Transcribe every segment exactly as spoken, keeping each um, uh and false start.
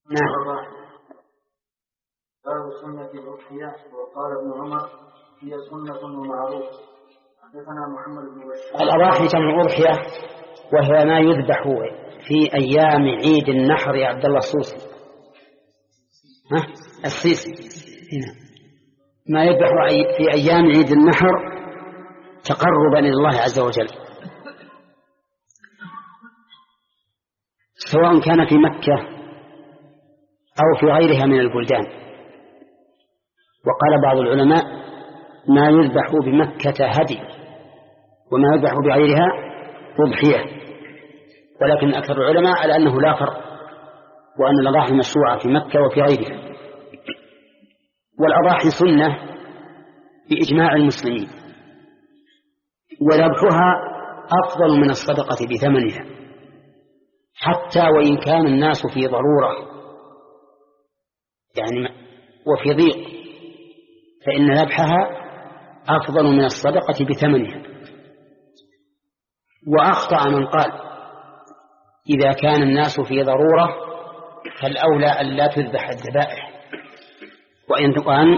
نعم. باب سنة الأضحية. وقال ابن عمر هي سنة ومعروف. حدثنا محمد بن بشار. الأضاحي جمع أضحية، وهي ما يذبح في أيام عيد النحر. يا عبد الله السوسي ها السيسي هنا. ما يذبح في أيام عيد النحر تقربا إلى الله عز وجل، سواء كان في مكة أو في غيرها من البلدان. وقال بعض العلماء ما يذبح بمكة هدي، وما يذبح بغيرها أضحية، ولكن أكثر العلماء على أنه لا فرق، وأن الأضاحي مشروعة في مكة وفي غيرها. والأضاحي سنة بإجماع المسلمين، وذبحها أفضل من الصدقة بثمنها، حتى وإن كان الناس في ضرورة يعني وفي ضيق، فإن ذبحها أفضل من الصدقة بثمنها. وأخطأ من قال إذا كان الناس في ضرورة فالأولى أن لا تذبح الذبائح، وأن وأن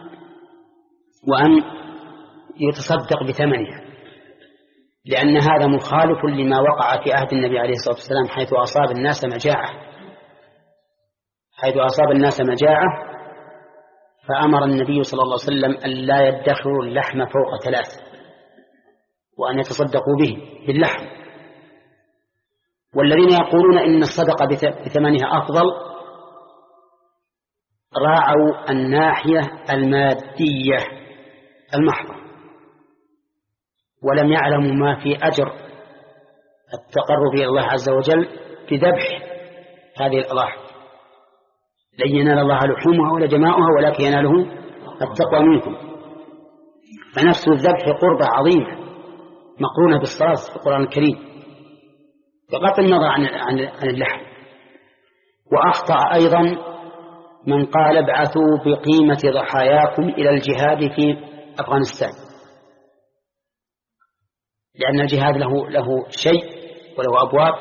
وأن يتصدق بثمنها، لأن هذا مخالف لما وقع في عهد النبي عليه الصلاة والسلام، حيث أصاب الناس مجاعة حيث أصاب الناس مجاعة فأمر النبي صلى الله عليه وسلم أن لا يدخروا اللحم فوق ثلاث، وأن يتصدقوا به باللحم. والذين يقولون إن الصدقة بثمنها أفضل راعوا الناحية المادية المحضة، ولم يعلموا ما في أجر التقرب إلى الله عز وجل بذبح هذه الأضاحي. لن ينال الله لحومها ولا دماؤها ولكن يناله التقوى منكم. فنفس الذبح قربة عظيمة مقرونة بالصلاة في القرآن الكريم، بغض النظر عن عن اللحم. وأخطأ أيضا من قال ابعثوا بقيمة ضحاياكم إلى الجهاد في أفغانستان، لأن الجهاد له له شيء وله أبواب،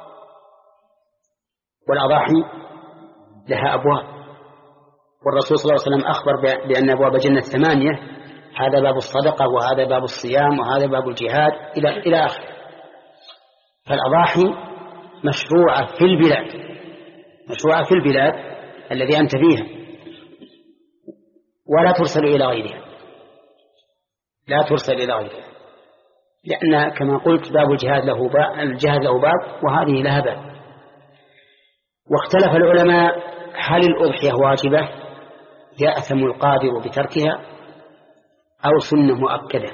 والأضاحي لها أبواب. والرسول صلى الله عليه وسلم أخبر بأن أبواب الجنة ثمانية، هذا باب الصدقة، وهذا باب الصيام، وهذا باب الجهاد إلى إلى آخره. فالأضاحي مشروعة في البلاد مشروعة في البلاد الذي أنت فيها، ولا ترسل إلى غيرها لا ترسل إلى غيرها لأن كما قلت باب الجهاد له باب الجهاد له باب وهذه لها باب. واختلف العلماء هل الأضحية واجبة يأثم القادر بتركها أو سنة مؤكدة.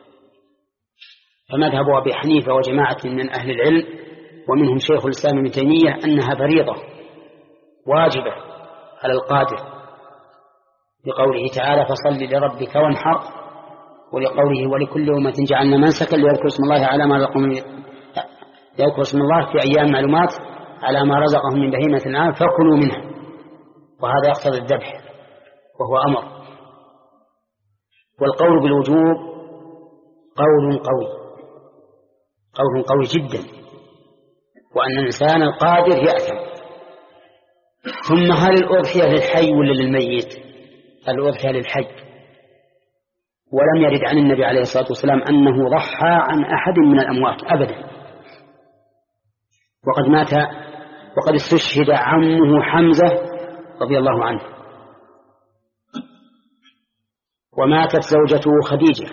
فمذهب أبي حنيفة وجماعة من أهل العلم ومنهم شيخ الإسلام ابن تيمية أنها فريضة واجبة على القادر، لقوله تعالى فصل لربك وانحر، ولقوله ولكل أمة جعلنا منسكا ليذكروا اسم الله على ما رزقهم يذكروا اسم الله في أيام معلومات على ما رزقهم من بهيمة الأنعام فكلوا منها، وهذا يقتضي الذبح وهو أمر. والقول بالوجوب قول قوي قول قوي جدا، وأن الإنسان القادر يأثم. ثم هل الأضحية للحي ولا للميت؟ الأضحية للحي، ولم يرد عن النبي عليه الصلاة والسلام أنه ضحى عن أحد من الأموات أبدا. وقد مات وقد استشهد عمه حمزة رضي الله عنه، وماتت زوجته خديجة،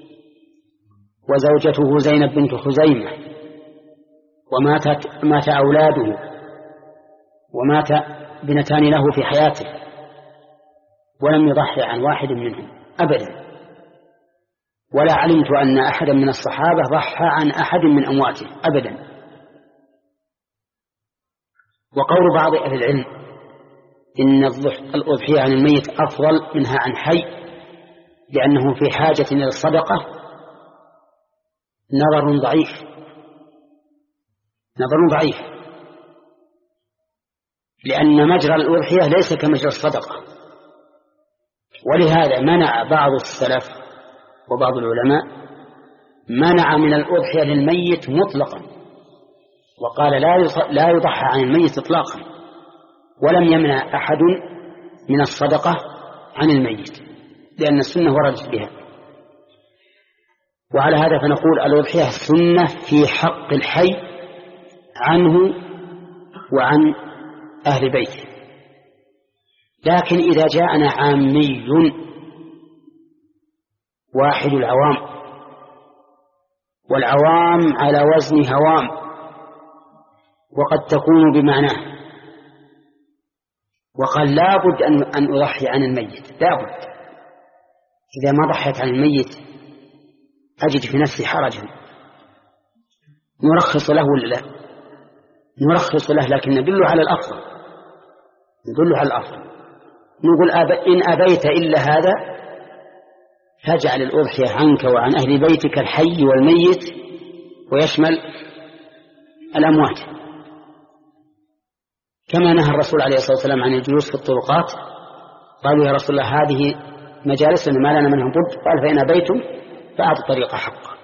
وزوجته زينب بنت خزيمة، وماتت مات أولاده، ومات بنتان له في حياته، ولم يضحي عن واحد منهم أبدا. ولا علمت أن أحدا من الصحابة ضحى عن أحد من أمواته أبدا. وقول بعض أهل العلم إن الأضحية عن الميت أفضل منها عن حي لأنه في حاجة إلى الصدقة نظر ضعيف نظر ضعيف لأن مجرى الأضحية ليس كمجرى الصدقة. ولهذا منع بعض السلف وبعض العلماء منع من الأضحية للميت مطلقا، وقال لا لا يضحى عن الميت إطلاقا، ولم يمنع أحد من الصدقة عن الميت، لأن السنة وردت بها. وعلى هذا فنقول الأضحية سنة في حق الحي عنه وعن أهل بيته. لكن إذا جاءنا عامي واحد العوام، والعوام على وزن هوام، وقد تكون بمعناه، وقال لا بد أن أضحي عن الميت، لا بد، إذا ما ضحيت عن الميت أجد في نفسي حرجا، نرخص له ولا لا؟ نرخص له، لكن ندل على الأفضل، ندل على الأفضل، نقول أب... إن أبيت إلا هذا فاجعل الأضحية عنك وعن أهل بيتك الحي والميت، ويشمل الأموات، كما نهى الرسول عليه الصلاة والسلام عن الجلوس في الطرقات. قالوا يا رسول الله هذه مجالسنا ما لنا منها بد، قال فإن أبيتم فأعطوا الطريق حقه.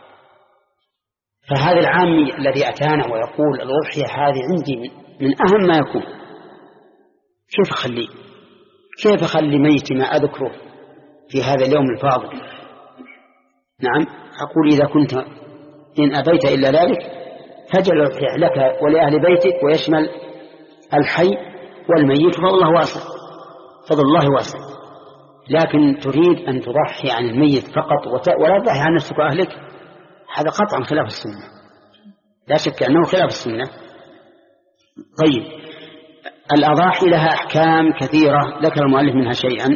فهذا العامي الذي أتانا ويقول الأضحية هذه عندي من أهم ما يكون، كيف أخلي كيف أخلي ميتي ما أذكره في هذا اليوم الفاضل؟ نعم، أقول إذا كنت إن أبيت إلا ذلك فاجعل الأضحية لك ولأهل بيتك، ويشمل الحي والميت، فضل الله واسع، فضل الله واسع. لكن تريد أن تضحي عن الميت فقط ولا تضحي عن نفسك وأهلك، هذا قطعا خلاف السنة، لا شك أنه خلاف السنة. طيب، الأضاحي لها أحكام كثيرة ذكر المؤلف منها شيئا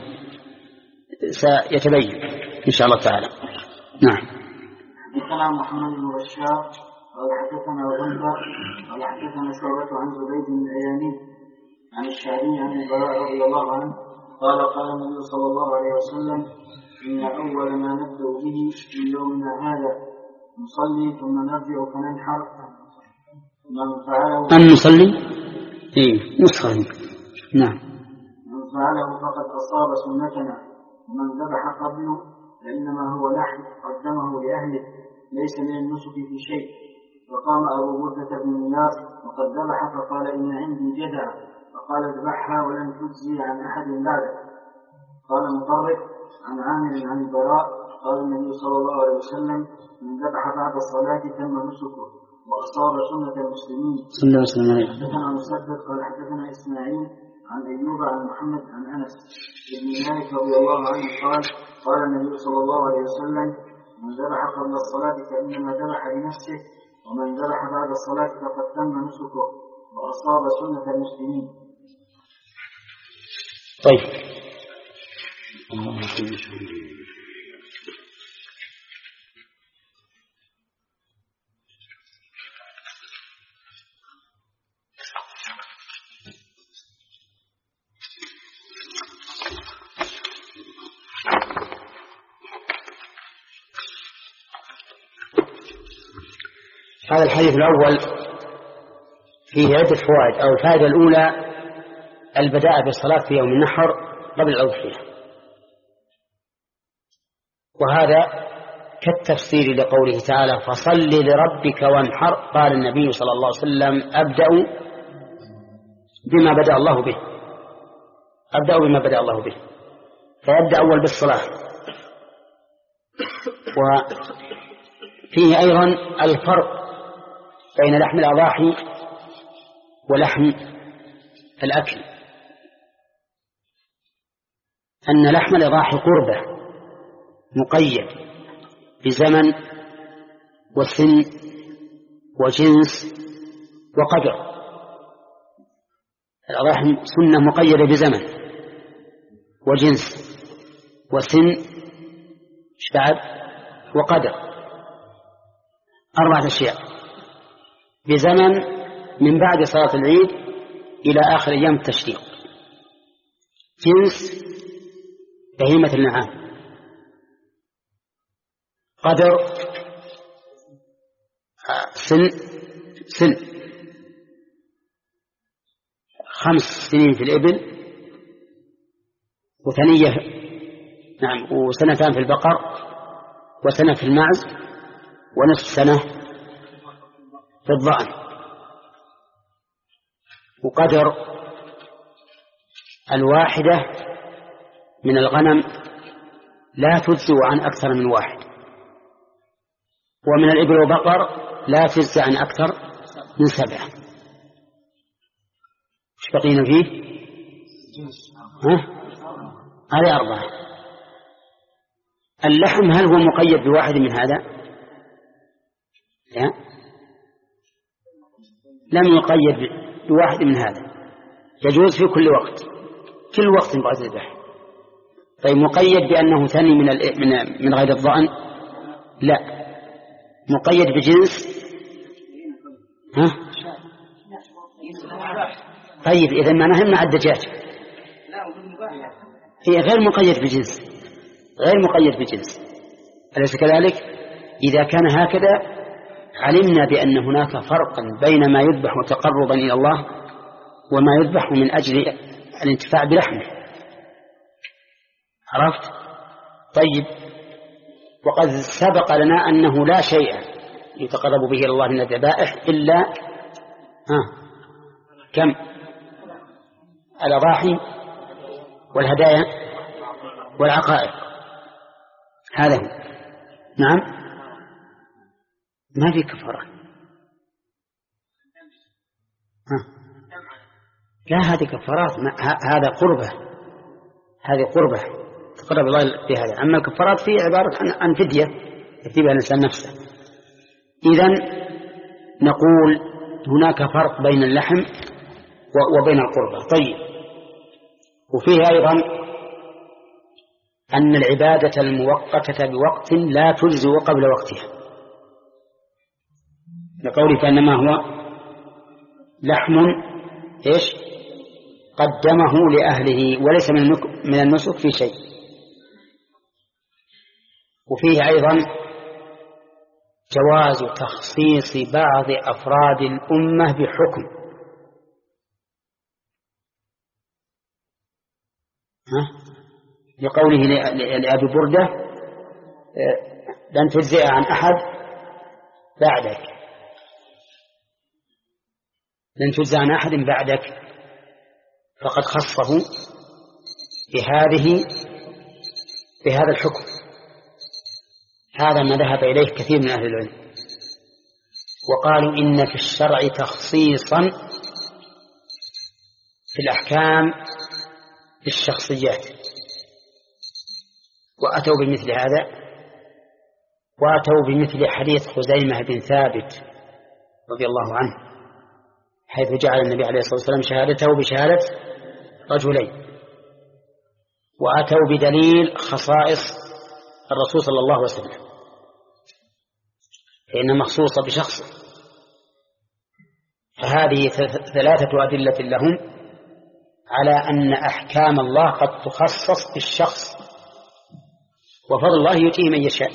سيتبين إن شاء الله تعالى. نعم. حدثنا محمد بن بشار قال حدثنا غندة قال حدثنا شعبة عن زبيد بن الأيامي عن الشعبي عن البراء رضي الله عنه قال قال النبي صلى الله عليه وسلم إن أول ما نبدأ به في يومنا هذا نصلي ثم نرجع فننحر، من فعله أن نصلي إيه نصلي نعم من فعله فقد أصاب سنتنا، ومن ذبح قبله فإنما هو لحم قدمه لأهله ليس من النسك في شيء. فقام أبو بردة بن نياس وقد ذبح فقال إن عندي جدع، فقال اذبحها ولن تجزي عن أحد بعدك. قال مطرف عن عامر عن البراء قال النبي صلى الله عليه وسلم من ذبح بعد الصلاة تم نسكه وأصاب سنة المسلمين. صلى الله عليه وسلم. حدثنا مسدد قال حدثنا إسماعيل عن أيوب عن محمد عن أنس بن مالك رضي الله عنه قال قال النبي صلى الله عليه وسلم من ذبح قبل الصلاة فإنما ذبح لنفسه، ومن ذبح بعد الصلاة فقد تم نسكه وأصاب سنة المسلمين. طيب، هذا الحديث الأول فيه عدة فوائد. أو الفائدة الأولى البداء بالصلاة في يوم النحر قبل الأضحية، وهذا كالتفسير لقوله تعالى فصل لربك وانحر. قال النبي صلى الله عليه وسلم أبدأ بما بدأ الله به، أبدأ بما بدأ الله به، فيبدأ أول بالصلاة. وفيه أيضا الفرق بين لحم الأضاحي ولحم الأكل، أن لحم الأضاحي قربة مقيد بزمن وسن وجنس وقدر. الأضاحي سنة مقيدة بزمن وجنس وسن بعد وقدر، أربعة أشياء. بزمن من بعد صلاة العيد إلى آخر أيام التشريق. جنس بهيمة النعام. قدر سن سن خمس سنين في الإبل، وثنية نعم وسنتان في البقر، وسنة في المعز، ونصف سنة في الضأن. وقدر الواحدة من الغنم لا تجزئ عن أكثر من واحد، ومن الإبل والبقر لا تجزئ عن أكثر من سبعة. ايش بقينا فيه؟ ها؟ هذه أربعة. اللحم هل هو مقيد بواحد من هذا؟ لا، لم يقيد بواحد من هذا، يجوز في كل وقت، كل وقت بعد الذبح. طيب مقيد بأنه ثاني من من غير الضأن؟ لا، مقيد بجنس. ها؟ طيب إذا ما نهم مع الدجاج هي غير مقيد بجنس، غير مقيد بجنس، أليس كذلك؟ إذا كان هكذا علمنا بأن هناك فرقا بين ما يذبح تقربا إلى الله وما يذبح من أجل الانتفاع بلحمه. عرفت؟ طيب، وقد سبق لنا أنه لا شيء يتقرب به إلى الله من الذبائح إلا ها كم؟ الأضاحي والهدايا والعقائق، هذا هو. نعم، ما في كفارة. ها. لا، هذه كفارات، هذا قربة، هذه قربة تقرب الله بهذا. أما الكفارات فيه عبارة عن فدية يكتبها الإنسان نفسه. إذن نقول هناك فرق بين اللحم وبين القربة. طيب، وفيه أيضا أن العبادة المؤقتة بوقت لا تجزئ قبل وقتها، لقوله فإنما هو لحم إيش قدمه لأهله وليس من النسك في شيء. وفيه أيضا جواز تخصيص بعض أفراد الأمة بحكم. ها؟ لقوله لأبي بردة لن تجزئ عن أحد بعدك، لن تجزئ عن أحد بعدك، فقد خصه بهذه بهذا الحكم. هذا ما ذهب إليه كثير من أهل العلم، وقالوا إن في الشرع تخصيصا في الأحكام في الشخصيات، وأتوا بمثل هذا، وأتوا بمثل حديث خزيمة بن ثابت رضي الله عنه، حيث جعل النبي عليه الصلاة والسلام شهادته بشهادة رجلين، وأتوا بدليل خصائص الرسول صلى الله عليه وسلم فإنها مخصوصة بشخص. فهذه ثلاثة أدلة لهم على أن أحكام الله قد تخصص بالشخص، وفضل الله يؤتيه من يشاء.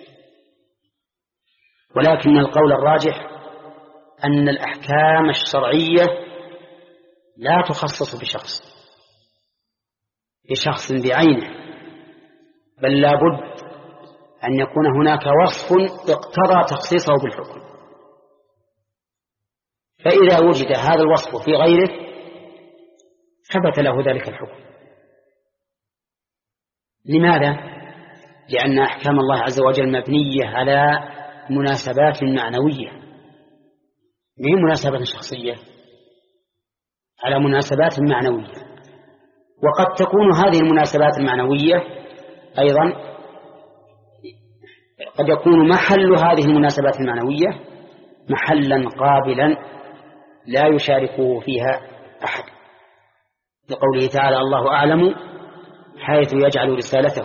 ولكن القول الراجح أن الأحكام الشرعية لا تخصص بشخص بشخص بعينه، بل لا بد أن يكون هناك وصف اقتضى تخصيصه بالحكم. فإذا وجد هذا الوصف في غيره ثبت له ذلك الحكم. لماذا؟ لأن أحكام الله عز وجل مبنية على مناسبات معنوية، ما هي مناسبات شخصية، على مناسبات معنوية. وقد تكون هذه المناسبات المعنوية أيضا قد يكون محل هذه المناسبات المعنوية محلا قابلا لا يشاركه فيها أحد، لقوله تعالى الله أعلم حيث يجعل رسالته.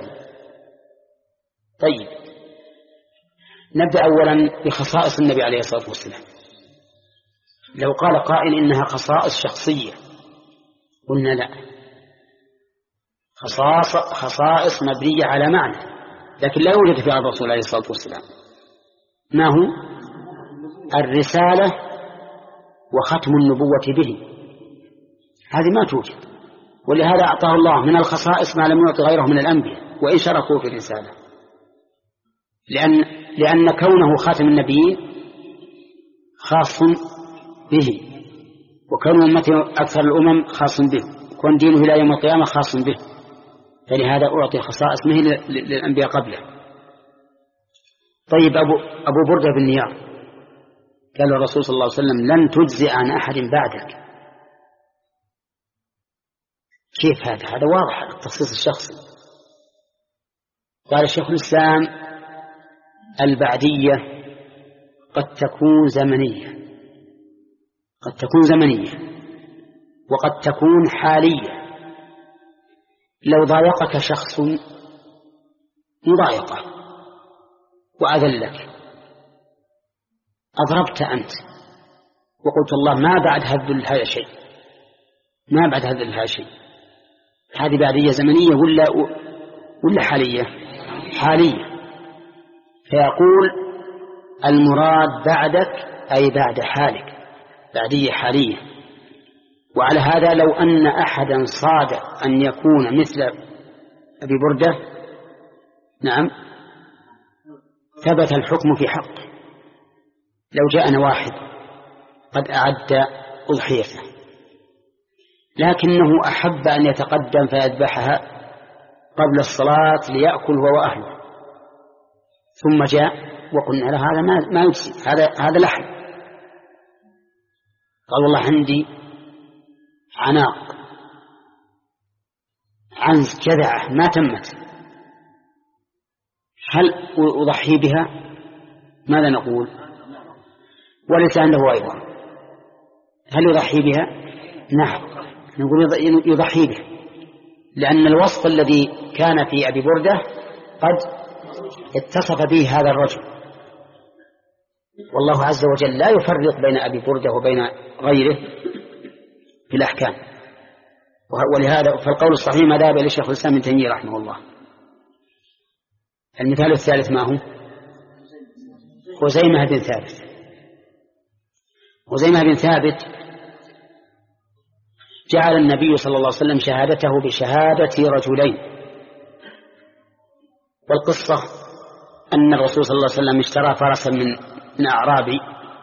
طيب، نبدأ أولا بخصائص النبي عليه الصلاة والسلام. لو قال قائل إنها خصائص شخصية قلنا لا، خصائص, خصائص مبنية على معنى، لكن لا يوجد في الرسول عليه الصلاة والسلام. ما هو؟ الرسالة وختم النبوة به، هذه ما توجد، ولهذا أعطاه الله من الخصائص ما لم يعطي غيره من الأنبياء وإن شركوا في الرسالة، لأن, لأن كونه خاتم النبيين خاص به، وكونه أمته أكثر الأمم خاص به، يكون دينه إلى يوم القيامة خاص به، فلهذا أعطي خصائص مه للأنبياء قبله. طيب أبو, أبو بردة بن نيار قال الرسول صلى الله عليه وسلم لن تجزئ عن أحد بعدك. كيف هذا؟ هذا واضح التخصيص الشخصي. قال الشيخ الإسلام البعدية قد تكون زمنية، قد تكون زمنية وقد تكون حالية. لو ضايقك شخص مضايقة وأذلك، أضربت أنت وقلت الله ما بعد هذا هذا شيء، ما بعد هذا هذا شيء، هذه بعدية زمنية ولا ولا حالية؟ حالية. فيقول المراد بعدك أي بعد حالك، بعدية حالية. وعلى هذا لو أن أحدا صاد أن يكون مثل أبي بردة نعم ثبت الحكم في حقه. لو جاءنا واحد قد أعد أضحيته لكنه أحب أن يتقدم فيذبحها قبل الصلاة ليأكل هو وأهله، ثم جاء وقلنا له هذا ما يجزي، هذا هذا لحم. قال والله عندي عناق عنز جذعة ما تمت، هل أضحي بها؟ ماذا نقول؟ وليس عنده أيضا، هل يضحي بها؟ نعم نقول يضحي بها، لأن الوصف الذي كان في أبي بردة قد اتصف به هذا الرجل، والله عز وجل لا يفرق بين أبي بردة وبين غيره في الأحكام. ولهذا فالقول الصحيح ما ذهب إليه الشيخ الإسلام ابن تيمية رحمه الله. المثال الثالث ما هو؟ خزيمة بن ثابت. خزيمة بن ثابت جعل النبي صلى الله عليه وسلم شهادته بشهادة رجلين، والقصة أن الرسول صلى الله عليه وسلم اشترى فرسا من من أعرابي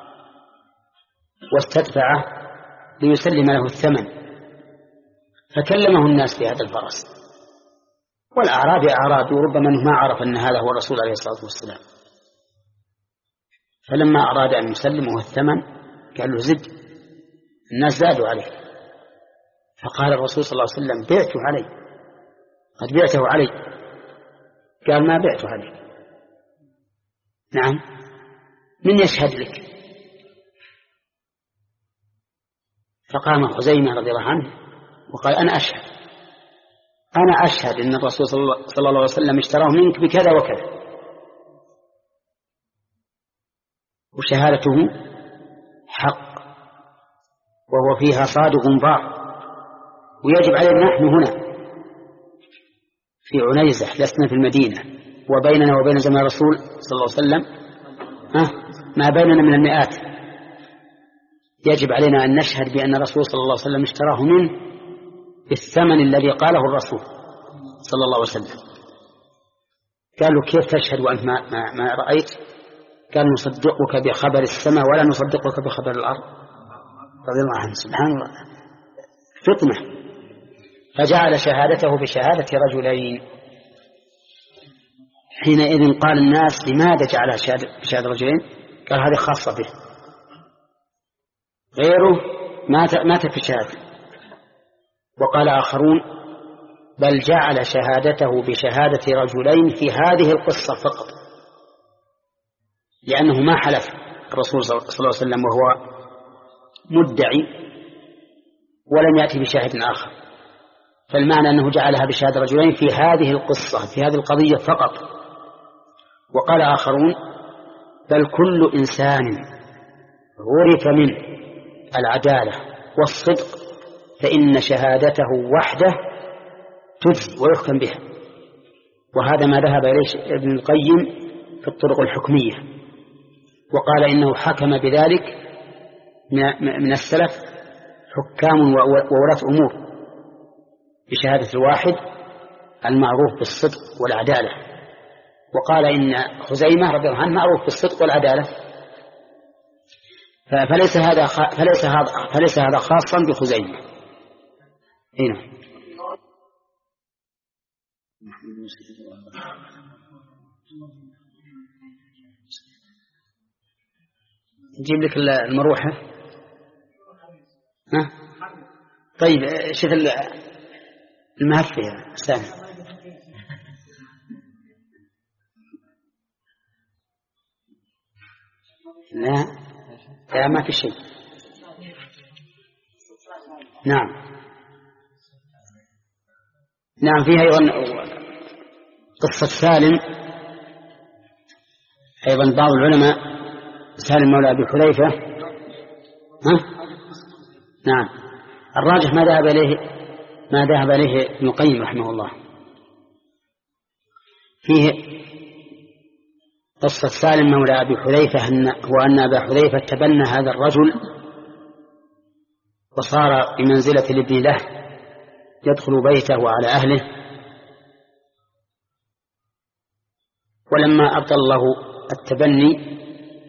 واستدفعه ليسلم له الثمن، فكلمه الناس بهذا الفرس، والأعرابي أعرابي وربما ما عرف أن هذا هو الرسول عليه الصلاة والسلام. فلما أراد أن يسلمه الثمن قال له زد، الناس زادوا عليه، فقال الرسول صلى الله عليه وسلم بعته علي، قد بعته علي. قال ما بعته علي. نعم من يشهد لك؟ فقام خزيمة رضي الله عنه وقال أنا أشهد، أنا أشهد أن الرسول صلى الله عليه وسلم اشتراه منك بكذا وكذا، وشهادته حق وهو فيها صادق ضار. ويجب علينا نحن هنا في عنيزة لسنا في المدينة، وبيننا وبين زمان الرسول صلى الله عليه وسلم ها ما بيننا من المئات، يجب علينا أن نشهد بأن الرسول صلى الله عليه وسلم اشتراه منه بالثمن الذي قاله الرسول صلى الله عليه وسلم. قالوا كيف تشهد وأنت ما, ما, ما رأيت؟ قال نصدقك بخبر السماء ولا نصدقك بخبر الأرض رضي الله عنه. سبحان الله فطنة. فجعل شهادته بشهادة رجلين. حينئذ قال الناس لماذا جعلها بشهادة رجلين؟ قال هذه خاصة به، غيره مات في الشهادة. وقال آخرون بل جعل شهادته بشهادة رجلين في هذه القصة فقط، لأنه ما حلف الرسول صلى الله عليه وسلم وهو مدعي ولم يأتي بشاهد آخر، فالمعنى أنه جعلها بشهادة رجلين في هذه القصة في هذه القضية فقط. وقال آخرون بل كل إنسان عرف منه العدالة والصدق فإن شهادته وحده تجزي ويحكم بها. وهذا ما ذهب إليه ابن القيم في الطرق الحكمية، وقال إنه حكم بذلك من السلف حكام وولاة أمور بشهادة الواحد المعروف بالصدق والعدالة. وقال إن خزيمة رضي الله عنه معروف بالصدق والعدالة، فليس هذا فليس هذا فليس هذا خاصا بخزيمة، هنا نجيب لك المروحة. ها؟ طيب شوف المهفة يا سامي. لا لا ما في شيء. نعم نعم فيها أيضا قصة سالم، أيضا بعض العلماء سالم مولى أبي حذيفة. ها؟ نعم الراجح ما ذهب إليه ما ذهب إليه ابن القيم رحمه الله. فيه قصة سالم مولى أبي حذيفة هو أن أبا حذيفة تبنى هذا الرجل وصار بمنزلة الابن له، يدخل بيته وعلى أهله. ولما أبطل الله التبني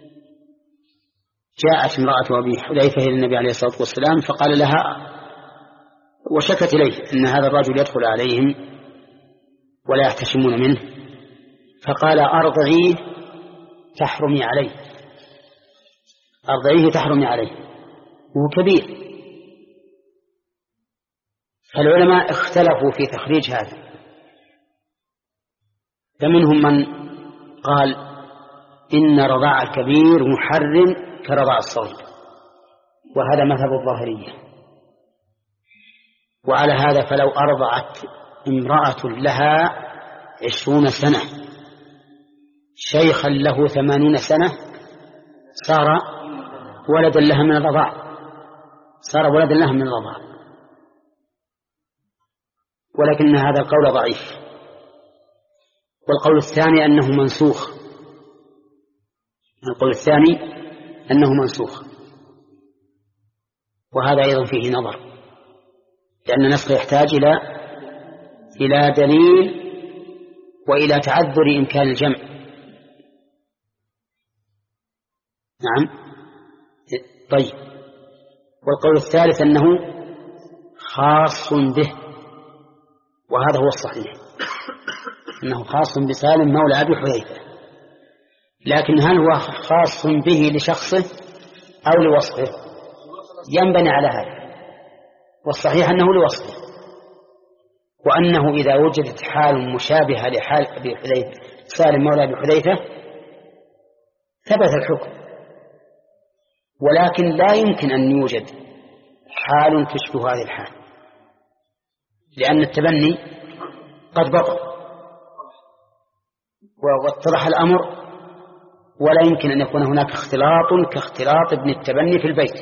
جاءت امرأة أبي حذيفة إلى النبي عليه الصلاة والسلام فقال لها وشكت إليه أن هذا الرجل يدخل عليهم ولا يحتشمون منه، فقال أرضعيه تحرمي عليه، أرضعيه تحرمي عليه، وهو كبير. فالعلماء اختلفوا في تخريج هذا، فمنهم من قال إن رضاع الكبير محرم كرضاع الصغير، وهذا مذهب الظاهرية. وعلى هذا فلو أرضعت امرأة لها عشرون سنة شيخا له ثمانون سنة صار ولدا لها من الرضاع، صار ولدا لها من الرضاع. ولكن هذا القول ضعيف. والقول الثاني أنه منسوخ، القول الثاني أنه منسوخ، وهذا أيضا فيه نظر، لأن النسخ يحتاج إلى إلى دليل وإلى تعذر إمكان الجمع. نعم طيب. والقول الثالث أنه خاص به، وهذا هو الصحيح، أنه خاص بسالم مولى أبي حذيفة. لكن هل هو خاص به لشخصه أو لوصفه؟ ينبني على هذا، والصحيح أنه لوصفه، وأنه إذا وجدت حال مشابهة لحال أبي حذيفة سالم مولى أبي حذيفة ثبت الحكم. ولكن لا يمكن أن يوجد حال تشبه هذه الحال، لأن التبني قد بطل واتضح الأمر، ولا يمكن أن يكون هناك اختلاط كاختلاط ابن التبني في البيت،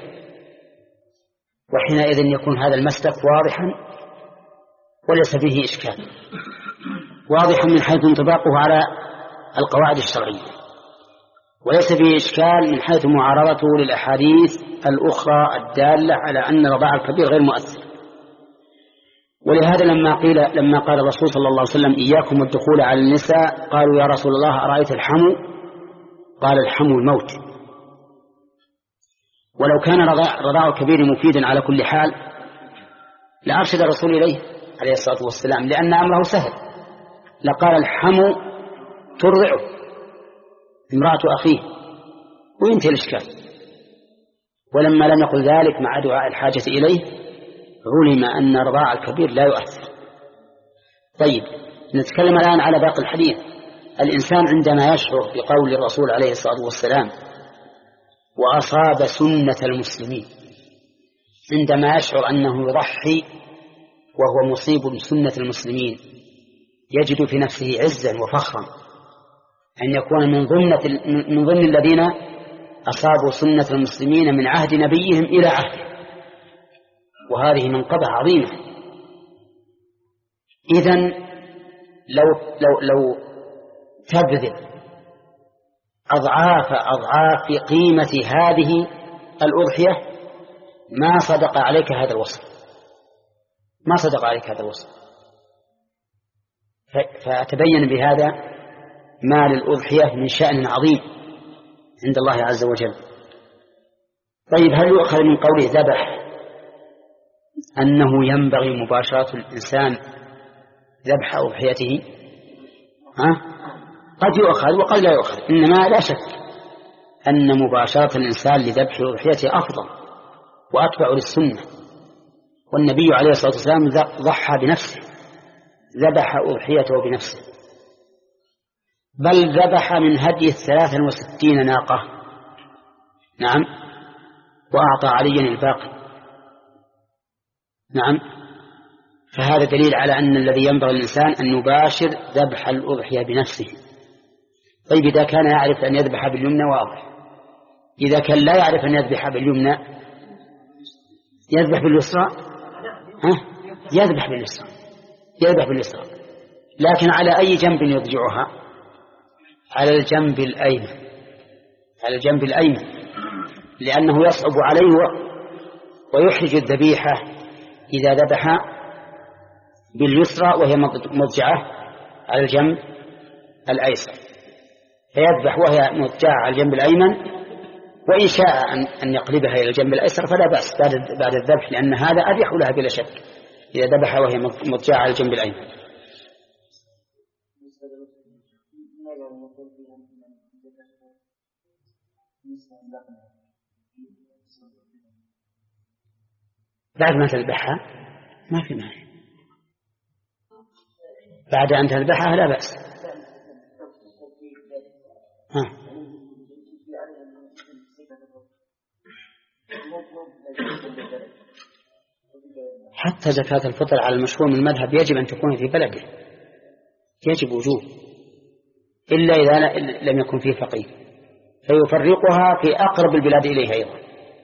وحينئذ يكون هذا المسلك واضحا وليس فيه إشكال، واضحا من حيث انطباقه على القواعد الشرعية، وليس فيه إشكال من حيث معارضته للأحاديث الأخرى الدالة على أن رضاع الكبير غير مؤثر. ولهذا لما قيل لما قال الرسول صلى الله عليه وسلم إياكم الدخول على النساء قالوا يا رسول الله أرأيت الحمو؟ قال الحمو الموت. ولو كان رضاع, رضاع الكبير مفيدا على كل حال لأرشد الرسول إليه عليه الصلاة والسلام، لأن أمره سهل، لقال الحمو ترضعه امرأة أخيه وينتهي الإشكال. ولما لم يقل ذلك مع دعاء الحاجة إليه علم أن رضاع الكبير لا يؤثر. طيب نتكلم الآن على باقي الحديث. الإنسان عندما يشعر بقول الرسول عليه الصلاة والسلام وأصاب سنة المسلمين، عندما يشعر أنه يضحي وهو مصيب بسنة المسلمين يجد في نفسه عزا وفخرا أن يكون من ضمن من ضمن الذين أصابوا سنة المسلمين من عهد نبيهم إلى عهد، وهذه منقبة عظيمة. إذن لو لو لو تبذل أضعاف أضعاف قيمة هذه الأضحية ما صدق عليك هذا الوصف، ما صدق عليك هذا الوصف. فتبين بهذا ما للأضحية من شأن عظيم عند الله عز وجل. طيب هل يؤخذ من قوله ذبح أنه ينبغي مباشرة الإنسان ذبح أضحيته؟ ها؟ قد يؤخذ وقد لا يؤخذ، إنما لا شك أن مباشرة الإنسان لذبح أضحيته أفضل وأتبع للسنة. والنبي عليه الصلاة والسلام ضحى بنفسه، ذبح أضحيته بنفسه، بل ذبح من هدي الثلاثا وستين ناقة، نعم، وأعطى عليا الباقي، نعم. فهذا دليل على أن الذي ينبغي الإنسان أن يباشر ذبح الأضحية بنفسه. طيب إذا كان يعرف أن يذبح باليمنى واضح، إذا كان لا يعرف أن يذبح باليمنى يذبح باليسرى، ها؟ يذبح باليسرى، يذبح باليسرى، لكن على أي جنب يضجعها؟ على الجنب الأيمن، على الجنب الأيمن، لأنه يصعب عليه ويحرج الذبيحة إذا ذبح باليسرى وهي مضجعة على الجنب الأيسر، فيذبح وهي مضجعة على الجنب الأيمن، وإن شاء أن يقلبها إلى الجنب الأيسر فلا بأس بعد الذبح، لأن هذا أريح لها بلا شك إذا ذبح وهي مضجعة على الجنب الأيمن. بعد ما تذبحها ما في مانع، بعد أن تذبحها لا بأس. ها. حتى زكاة الفطر على المشهور من المذهب يجب أن تكون في بلده، يجب وجوب، إلا إذا لم يكن فيه فقير فيفرقها في أقرب البلاد إليه أيضا.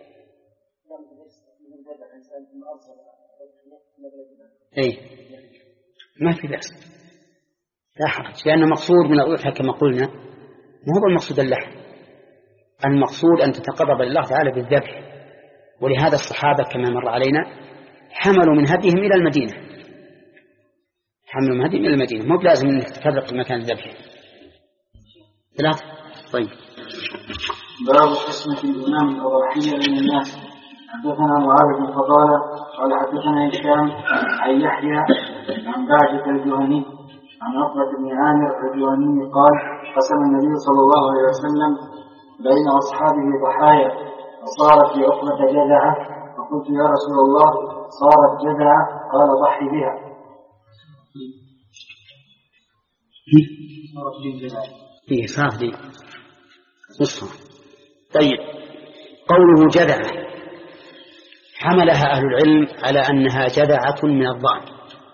أي ما في بأس، لا حرج، لأن مقصود من الأضحية كما قلنا ما هو المقصود اللحم، المقصود أن تتقرب لله تعالى بالذبح. ولهذا الصحابة كما مر علينا حملوا من هديهم إلى المدينة، حملوا من هديهم إلى المدينة، مو بلازم أنك تفرق مكان الذبح. ثلاثة. طيب. باب قسمة الإمام الأضحية بين الناس. حدثنا معاذ بن فضالة قال حدثنا هشام عن يحيى عن باجة الجهني عن عقبة بن عامر الجهني قال قسم النبي صلى الله عليه وسلم بين أصحابه ضحايا فصارت لعقبة جذعة، فقلت يا رسول الله صارت جذعة؟ قال ضحي بها. فيه صارت لي نصف. طيب، قوله جذعة حملها أهل العلم على أنها جذعة من الضأن،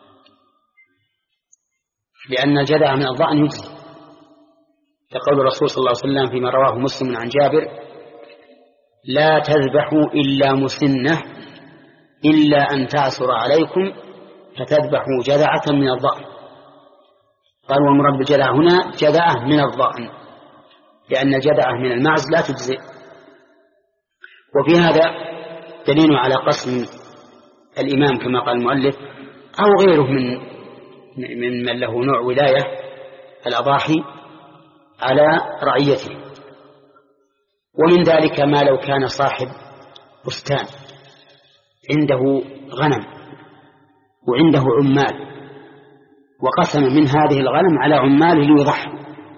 لأن الجذعة من الضأن يجزي، كقول الرسول صلى الله عليه وسلم فيما رواه مسلم عن جابر: لا تذبحوا إلا مسنة إلا أن تعثر عليكم فتذبحوا جذعة من الضأن. قال والمراد بالجذعة هنا جذعة من الضأن، لأن الجذعة من المعز لا تجزئ. وفي هذا دليل على قسم الإمام كما قال المؤلف أو غيره من من من له نوع ولاية الأضاحي على رعيته. ومن ذلك ما لو كان صاحب بستان عنده غنم وعنده عمال وقسم من هذه الغنم على عماله ليضحوا،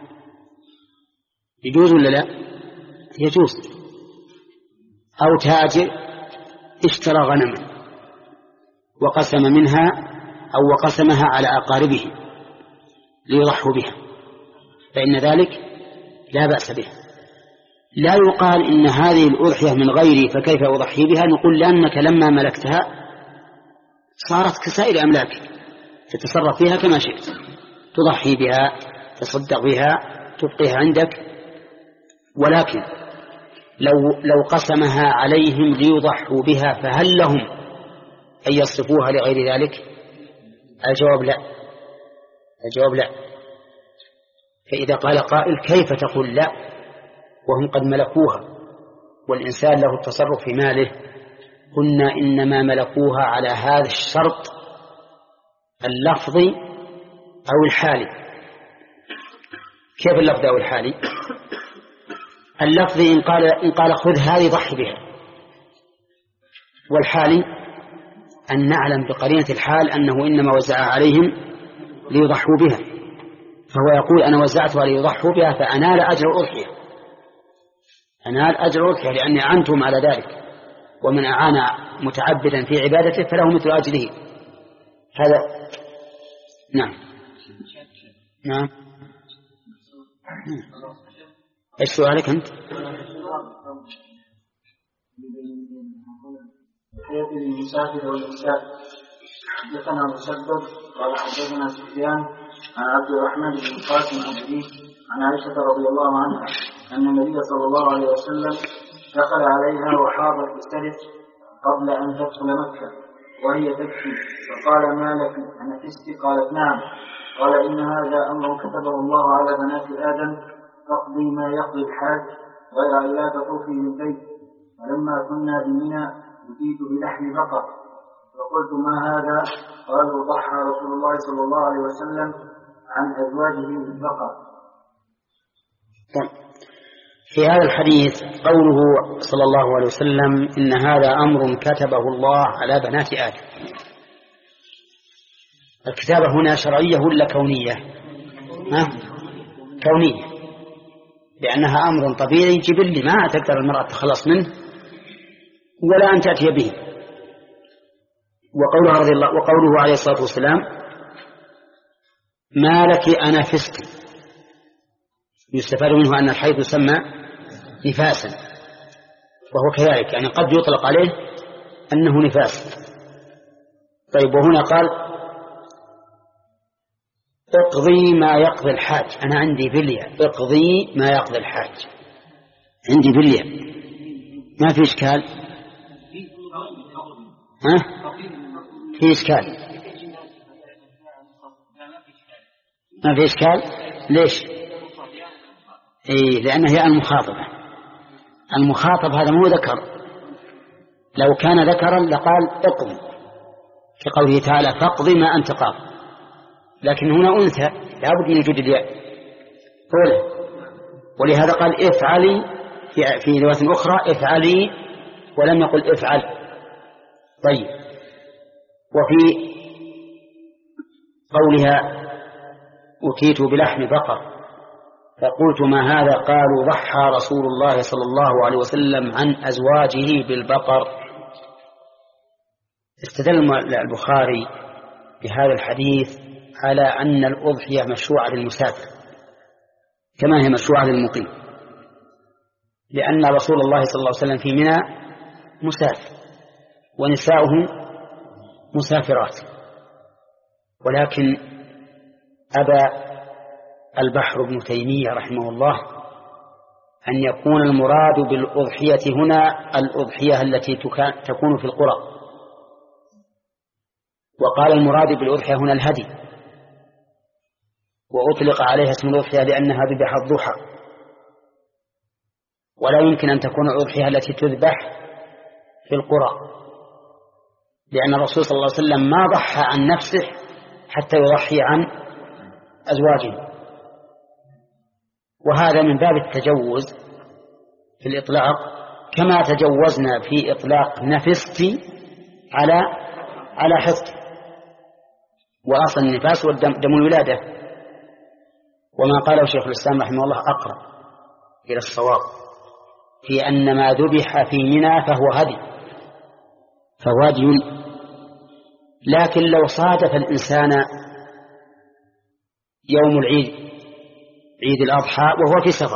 يجوز ولا لا؟ يجوز. أو تاجر اشترى غنما وقسم منها أو وقسمها على أقاربه ليضحوا بها، فإن ذلك لا بأس به. لا يقال إن هذه الأضحية من غيري فكيف أضحي بها، نقول لأنك لما ملكتها صارت كسائر أملاكك تتصرف فيها كما شئت، تضحي بها، تصدق بها، تبقيها عندك. ولكن لو لو قسمها عليهم ليضحوا بها فهل لهم أن يصرفوها لغير ذلك؟ الجواب لا، الجواب لا. فإذا قال قائل كيف تقول لا وهم قد ملكوها والإنسان له التصرف في ماله؟ قلنا إنما ملكوها على هذا الشرط اللفظي أو الحالي. كيف اللفظ أو الحالي؟ اللفظي إن قال إن قال خذ هذه ضحي بها، والحالي أن نعلم بقرينة الحال أنه إنما وزعها عليهم ليضحوا بها، فهو يقول أنا وزعتها ليضحوا بها فأنال أجر الأضحية، أنال أجر الأضحية لأني أعنتم على ذلك، ومن أعان متعبدا في عبادته فله مثل أجره. هذا نعم نعم. ايش سؤالك أنت؟ حياة المسافر والمسافر. حدثنا مسدد قال حدثنا سفيان عن عبد الرحمن بن القاسم عن أبيه عن عائشة رضي الله عنها أن النبي صلى الله عليه وسلم دخل عليها وحاضت بسرف قبل أن تدخل مكة وهي تبكي، فقال ما لك أنفست؟ قالت نعم. قال إن هذا أمر كتبه الله على بنات آدم تقضي ما يقضي الحاج غير أن لا تطوفي بالبيت. فلما كنا بمنى أتيت بلحم بقر فقلت ما هذا؟ قالوا ضحى رسول الله صلى الله عليه وسلم عن أزواجه بالبقر. في هذا الحديث قوله صلى الله عليه وسلم إن هذا أمر كتبه الله على بنات آدم، الكتابة هنا شرعية ولا كونية؟ ها؟ كونية، لأنها أمر طبيعي جبلي ما تقدر المرأة تخلص منه ولا أن تأتي به. وقوله رضي الله وقوله عليه الصلاة والسلام ما لك أنا فست، يستفاد منه أن الحيض يسمى نفاسا، وهو كذلك يعني قد يطلق عليه أنه نفاس. طيب وهنا قال اقضي ما يقضي الحاج، أنا عندي بلية، اقضي ما يقضي الحاج، عندي بلية، ما في إشكال؟ ها؟ في إشكال؟ ما في إشكال؟ ليش؟ إيه لأنه هي المخاطبة، المخاطب هذا مو ذكر، لو كان ذكرا لقال اقضي كقوله تعالى فاقضي ما أنت قاض، لكن هنا أنثى لابد من وجود الياء أولى، ولهذا قال افعلي في رواية أخرى افعلي ولم يقل افعل. طيب وفي قولها أتيت بلحم بقر فقلت ما هذا؟ قالوا ضحى رسول الله صلى الله عليه وسلم عن أزواجه بالبقر. استدل البخاري بهذا الحديث على أن الأضحية مشروعة للمسافر كما هي مشروعة للمقيم، لأن رسول الله صلى الله عليه وسلم في منى مسافر ونساؤه مسافرات، ولكن أبى البحر بن تيمية رحمه الله أن يكون المراد بالأضحية هنا الأضحية التي تكون في القرى، وقال المراد بالأضحية هنا الهدي، وأطلق عليها اسم الأضحية لأنها ذبح الضحى، ولا يمكن أن تكون الأضحية التي تذبح في القرى، لأن الرسول صلى الله عليه وسلم ما ضحى عن نفسه حتى يضحي عن أزواجه، وهذا من باب التجوز في الإطلاق، كما تجوزنا في إطلاق نفستي على على حفظ، وأصل النفاس والدم دم الولادة، وما قاله شيخ الإسلام رحمه الله أقرب إلى الصواب في أن ما ذبح في منى فهو هدي فهو هدي. لكن لو صادف الإنسان يوم العيد عيد الأضحى وهو في سفر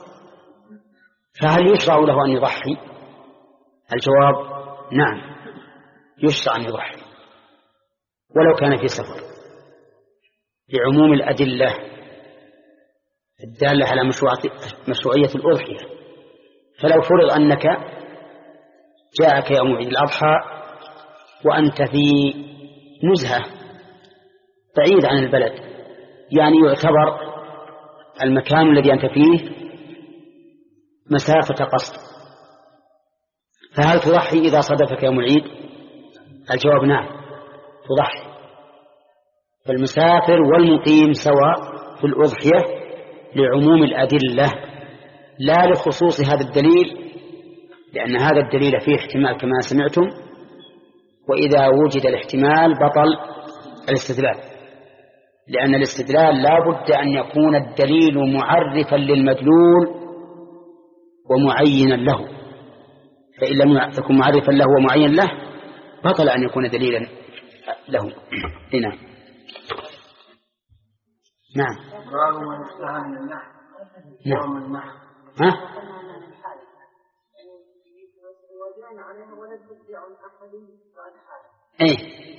فهل يشرع له أن يضحي؟ الجواب نعم يشرع أن يضحي ولو كان في سفر، لعموم الأدلة الدالة على مشروعية الأضحية. فلو فرض أنك جاءك يوم عيد الأضحى وأنت في نزهة بعيد عن البلد، يعني يعتبر المكان الذي أنت فيه مسافة قصد، فهل تضحي إذا صادفك يوم العيد؟ الجواب نعم تضحي. فالمسافر والمقيم سواء في الأضحية لعموم الأدلة لا لخصوص هذا الدليل، لأن هذا الدليل فيه احتمال كما سمعتم وإذا وجد الاحتمال بطل الاستدلال، لأن الاستدلال لا بد أن يكون الدليل معرفا للمدلول ومعينا له، فإن لم يكن معرفا له ومعين له بطل أن يكون دليلا له. هنا نعم. باب ما يشتهى من اللحم يوم النحر. ها؟ ايه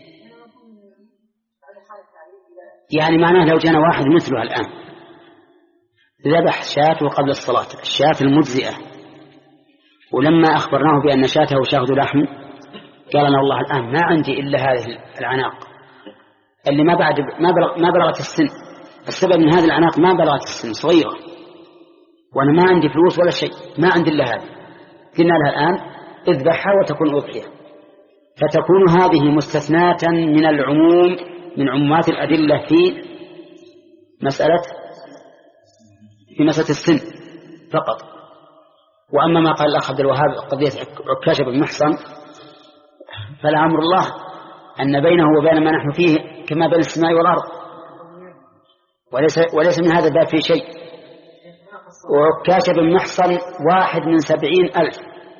يعني معناه لو جانا واحد مثله الآن ذبح شاة قبل الصلاة، الشاة المجزئة، ولما أخبرناه بأن شاته شاهد لحم قال لنا والله الآن ما عندي إلا هذه العناق اللي ما بعد ما بلغ ما بلغت السن، السبب من هذه العناق ما بلغت السن صغيرة، وأنا ما عندي فلوس ولا شيء، ما عندي إلا هذه. قلنا لها الآن اذبحها وتكون أضحية، فتكون هذه مستثناة من العموم من عمومات الأدلة في مسألة في مسألة السن فقط. وأما ما قال الأخ عبد الوهاب قضية عكاشة بن محصن فلا أمر الله أن بينه وبين ما نحن فيه كما بين السماء والأرض، وليس, وليس من هذا الباب في شيء. وعكاشة بن محصن واحد من سبعين ألف،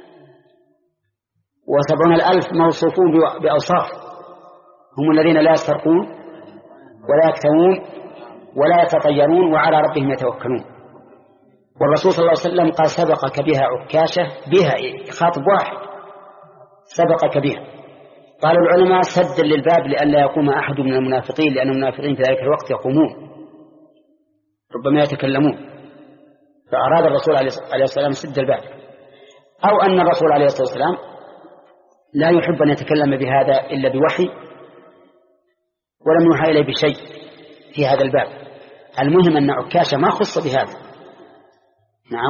وسبعون الألف موصوفون بأوصاف، هم الذين لا يسترقون ولا يكتوون ولا يتطيرون وعلى ربهم يتوكلون. والرسول صلى الله عليه وسلم قال سبقك بها عكاشة، بها خاطب واحد سبقك بها. قالوا العلماء سدا للباب لئلا يقوم أحد من المنافقين، لأن المنافقين في ذلك الوقت يقومون ربما يتكلمون، فأراد الرسول عليه الصلاة والسلام سد الباب، أو أن الرسول عليه الصلاة والسلام لا يحب أن يتكلم بهذا إلا بوحي ولم يوحى إليه بشيء في هذا الباب. المهم أن عكاشة ما خص بهذا. نعم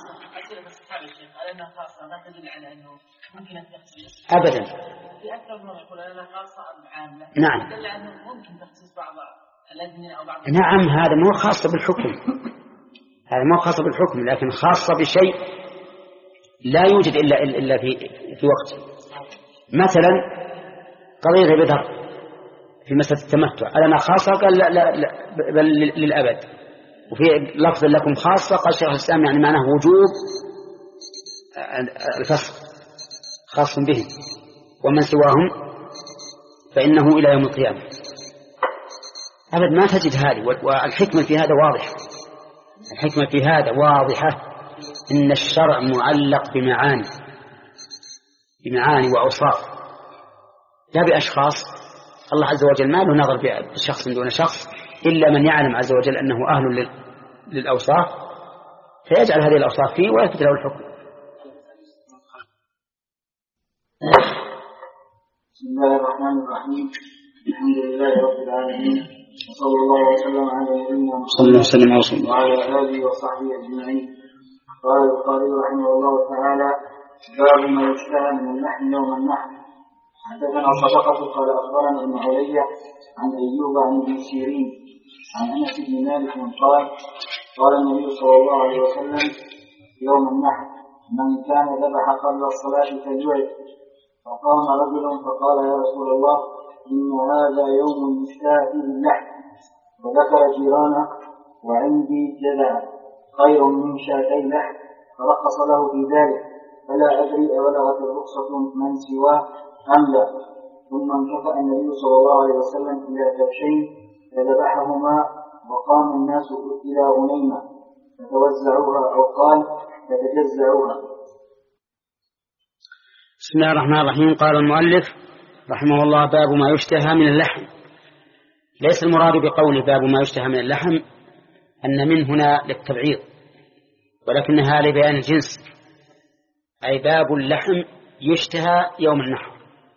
أبدا نعم نعم هذا مو خاص بالحكم، هذا مو خاص بالحكم، لكن خاصة بشيء لا يوجد إلا إلا في في وقت. مثلا قضية بذر في مسألة التمتع ألنا خاصة؟ قال لا, لا, لا بل للأبد. وفي لفظ لكم خاصة قال شيخ الإسلام يعني معناه وجوب الفصل خاص بهم، ومن سواهم فإنه إلى يوم القيامة. أبد ما تجد هذه. والحكمة في هذا واضحة، الحكمة في هذا واضحة، إن الشرع معلق بمعاني بمعاني وأوصاف لا بأشخاص. الله عز وجل ما له نظر بشخص دون شخص، إلا من يعلم عز وجل أنه أهل للأوصاف فيجعل هذه الأوصاف فيه ويثبت له الحكم. بسم الله الرحمن الرحيم، الحمد لله رب العالمين، وصلى الله وسلم على نبينا محمد وعلى آله وصحبه أجمعين. قال البخاري رحمه الله تعالى: باب ما يشتهى من اللحم يوم النحر. حدثنا صدقة قال أخبرنا ابن علي عن أيوب عن ابن سيرين عن أنس بن مالك قال: قال النبي صلى الله عليه وسلم: يوم النحر من كان ذبح قبل الصلاة فليعد. فقام رجل فقال: يا رسول الله، إن هذا يوم يشتهى فيه اللحم، وذكر جيرانه وعندي جذع خير من شاتي لحم، فرخص له في ذلك، فلا أدري أبلغت الرخصة من سواه أم لا. ثم انكفأ النبي صلى الله عليه وسلم إلى كبشين فذبحهما، وقام الناس إلى غنيمة فتوزعوها، أو قال فتجزعوها. بسم الله الرحمن الرحيم. قال المؤلف رحمه الله: باب ما يشتهى من اللحم. ليس المراد بقول باب ما يشتهى من اللحم أن من هنا للتبعيض، ولكنها لبيان الجنس، أي باب اللحم يشتهى يوم النحر.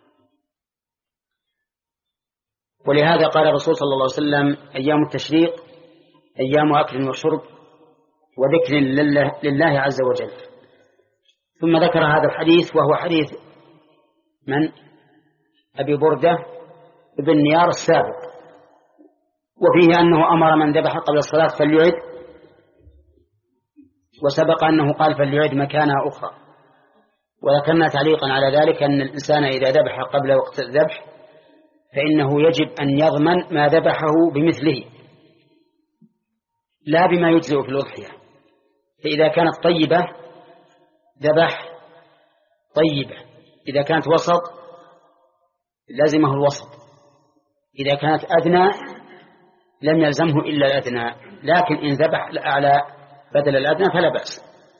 ولهذا قال الرسول صلى الله عليه وسلم: أيام التشريق أيام أكل وشرب وذكر لله, لله عز وجل. ثم ذكر هذا الحديث، وهو حديث من؟ أبي بردة ابن نيار السابق، وفيه أنه أمر من ذبح قبل الصلاة فليعد، وسبق أنه قال فليعد مكانها أخرى. وذكرنا تعليقا على ذلك أن الإنسان إذا ذبح قبل وقت الذبح فإنه يجب أن يضمن ما ذبحه بمثله لا بما يجزئ في الأضحية. فإذا كانت طيبة ذبح طيبة، إذا كانت وسط لازمه الوسط، إذا كانت أدنى لم يلزمه إلا الأدنى، لكن إن ذبح الأعلى بدل الأدنى فلا بأس.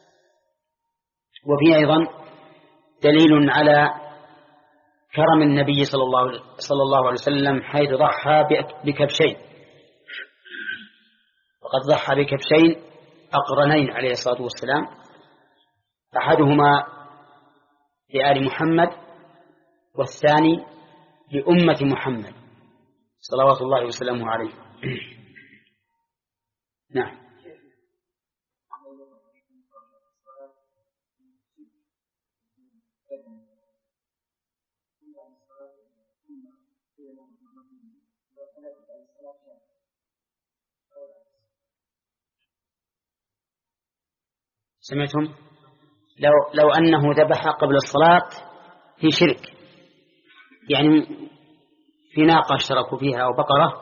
وفي أيضا دليل على كرم النبي صلى الله صلى الله عليه وسلم حيث ضحى بكبشين، وقد ضحى بكبشين أقرنين عليه الصلاة والسلام، أحدهما لآل محمد والثاني لأمة محمد صلوات الله وسلامه عليه. نعم. سمعتم؟ لو لو أنه ذبح قبل الصلاة في شرك، يعني في ناقة اشتركوا فيها أو بقرة،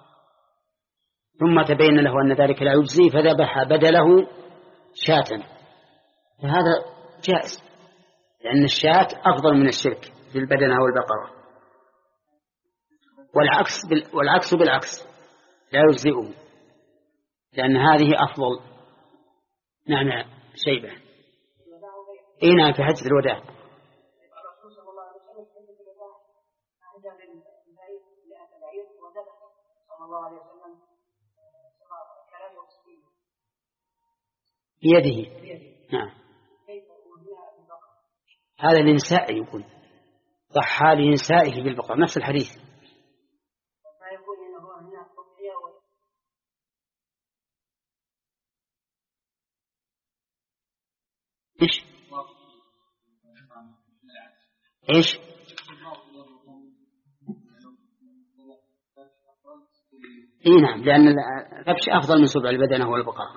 ثم تبين له أن ذلك لا يجزي فذبح بدله شاة، فهذا جائز، لأن الشاة أفضل من الشرك في البدنة والبقرة. والعكس بال... والعكس بالعكس لا يجزئه، لأن هذه أفضل. نعم نعم شيبة. إيه نعم في حجة الوداع. بيده. نعم. هذا لنساء يقول ضحى لنسائه بالبقر، نفس الحديث. إيش إيش إيه نعم، لأن الكبش أفضل من سبع البدنة والبقرة،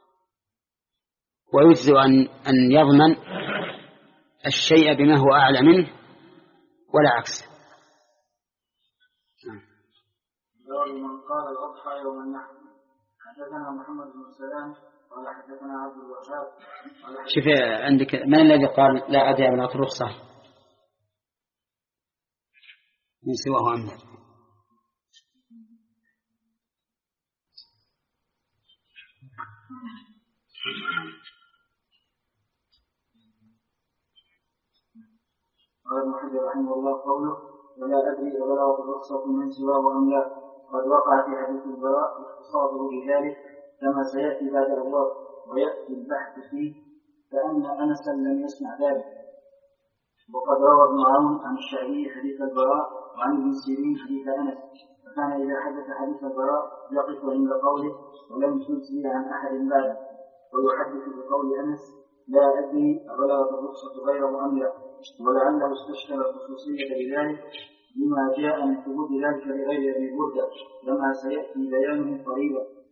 ويجزئ أن أن يضمن الشيء بما هو أعلى منه ولا عكس. من قال الأضحى يوم النحر. حدثنا محمد بن سلام قال حدثنا عبد الوهاب. شوف عندك من الذي قال لا أدري من الرخصة من سواه أمر؟ قال ابن حجر رحمه الله قوله ولا أدري بلغت الرخصة من سواه أم لا، قد وقع في حديث البراء اختصاصه بذلك كما سيأتي بعد الأبواب، ويأتي البحث فيه فأن أنسا لم يسمع ذلك. وقد روى ابن عون عن الشعبي حديث البراء وعن ابن سيرين حديث أنس، فكان إذا حدث حديث البراء يقف عند قوله ولم تجزي عن أحد بعده، ويحدث بقول أنس لا أدري بلغت الرخصة غيره أم لا، ولعله استشكل الخصوصية بذلك بما جاء من ثبوت ذلك لغير أبي بردة لما سيأتي بيانه قريبا.